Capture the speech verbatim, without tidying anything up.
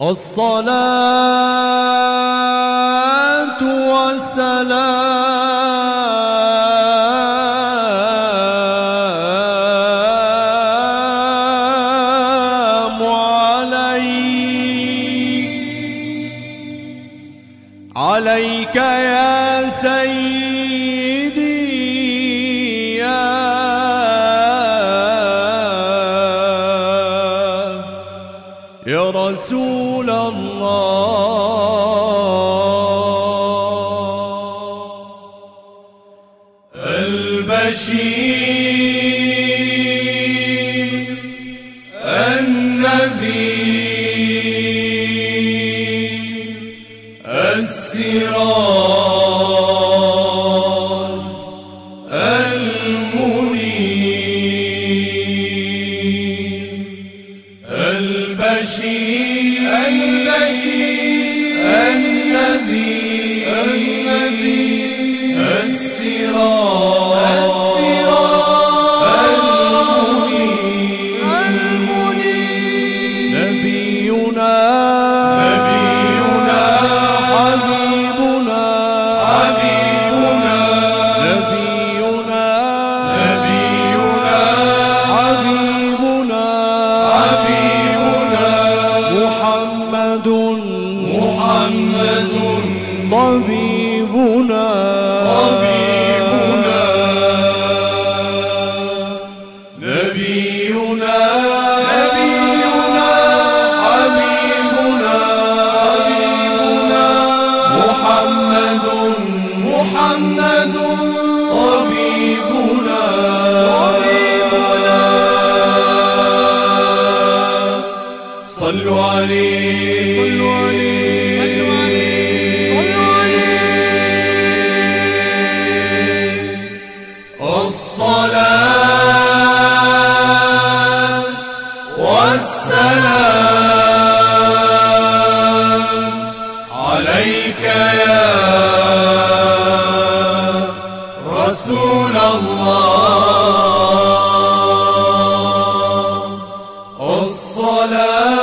الصلاة والسلام عليك عليك يا سيدي يا يا رسول الله البشير النذير السراج المنير البشير البشير النذير النذير السراج المنير المنير نبينا نبينا حبيبنا حبيبنا نبينا نبينا حبيبنا حبيبنا محمد محمد طبيبنا طبيبنا نبينا نبينا حبيبنا حبيبنا محمد محمد طبيبنا طبيبنا صلوا عليه صلوا عليه صلوا عليه الصلاة والسلام عليك يا رسول الله الصلاة